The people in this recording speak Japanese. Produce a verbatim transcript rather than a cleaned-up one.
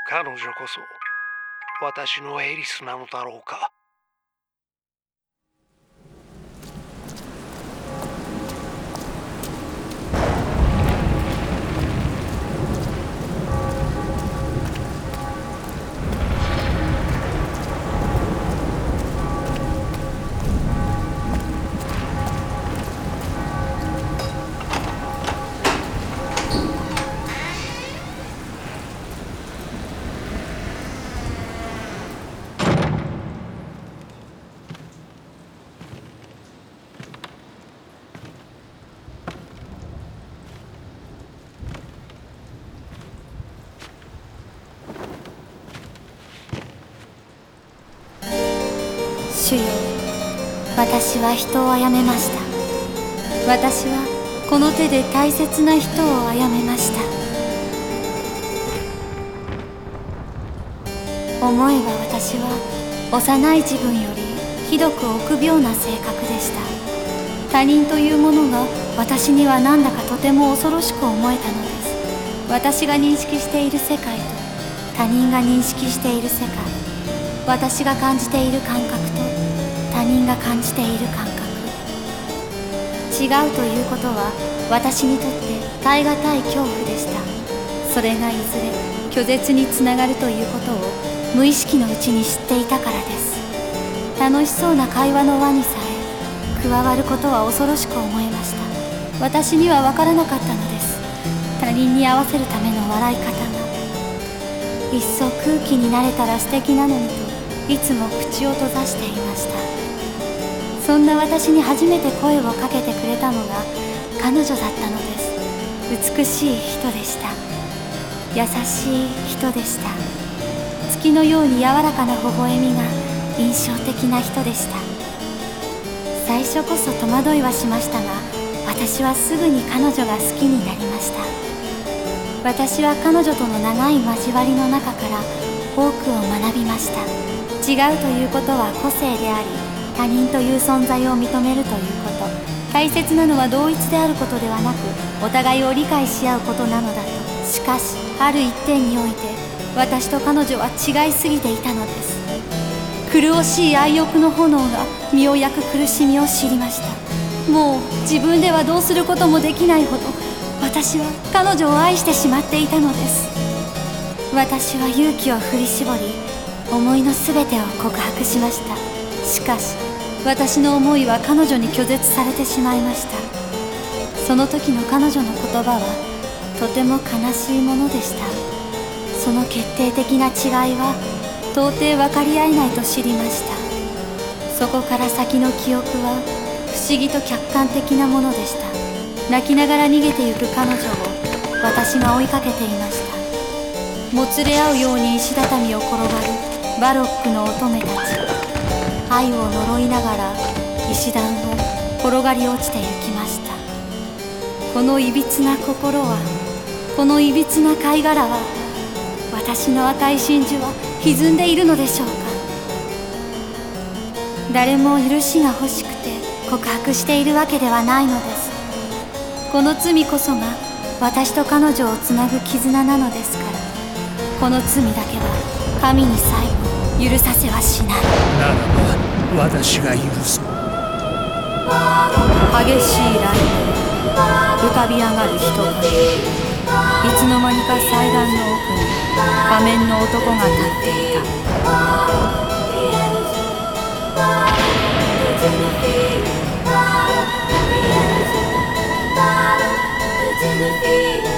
彼女こそ私のエリスなのだろうか。 主よ、私は人を殺めました。私はこの手で大切な人を殺めました。思えば私は幼い自分よりひどく臆病な性格でした。他人というものが私にはなんだかとても恐ろしく思えたのです。私が認識している世界と他人が認識している世界、私が感じている感覚と他人が感じている感覚、違うということは私にとって耐え難い恐怖でした。それがいずれ拒絶につながるということを無意識のうちに知っていたからです。楽しそうな会話の輪にさえ加わることは恐ろしく思いました。私には分からなかったのです。他人に合わせるための笑い方が。いっそ空気になれたら素敵なのにといつも口を閉ざしていました。そんな私に初めて声をかけてくれたのが彼女だったのです。美しい人でした。優しい人でした。月のように柔らかな微笑みが印象的な人でした。最初こそ戸惑いはしましたが、私はすぐに彼女が好きになりました。私は彼女との長い交わりの中から多くを学びました。違うということは個性であり、他人という存在を認めるということ。大切なのは同一であることではなく、お互いを理解し合うことなのだと。しかしある一点において私と彼女は違いすぎていたのです。狂しい愛欲の炎が身を焼く苦しみを知りました。もう自分ではどうすることもできないほど私は彼女を愛してしまっていたのです。私は勇気を振り絞り、思いのすべてを告白しました。しかし私の思いは彼女に拒絶されてしまいました。その時の彼女の言葉はとても悲しいものでした。その決定的な違いは到底分かり合えないと知りました。そこから先の記憶は不思議と客観的なものでした。泣きながら逃げてゆく彼女を私が追いかけていました。もつれ合うように石畳を転がるバロックの乙女たち。愛を呪いながら石段を転がり落ちてゆきました。このいびつな心は、このいびつな貝殻は、私の赤い真珠は歪んでいるのでしょうか。誰も許しが欲しくて告白しているわけではないのです。この罪こそが私と彼女をつなぐ絆なのですから、この罪だけは神に最後許させはしない。 ならば私が許そう。 激しい雷鳴、浮かび上がる人影、いつの間にか祭壇の奥に仮面の男が立っていた。 Battle to the feet.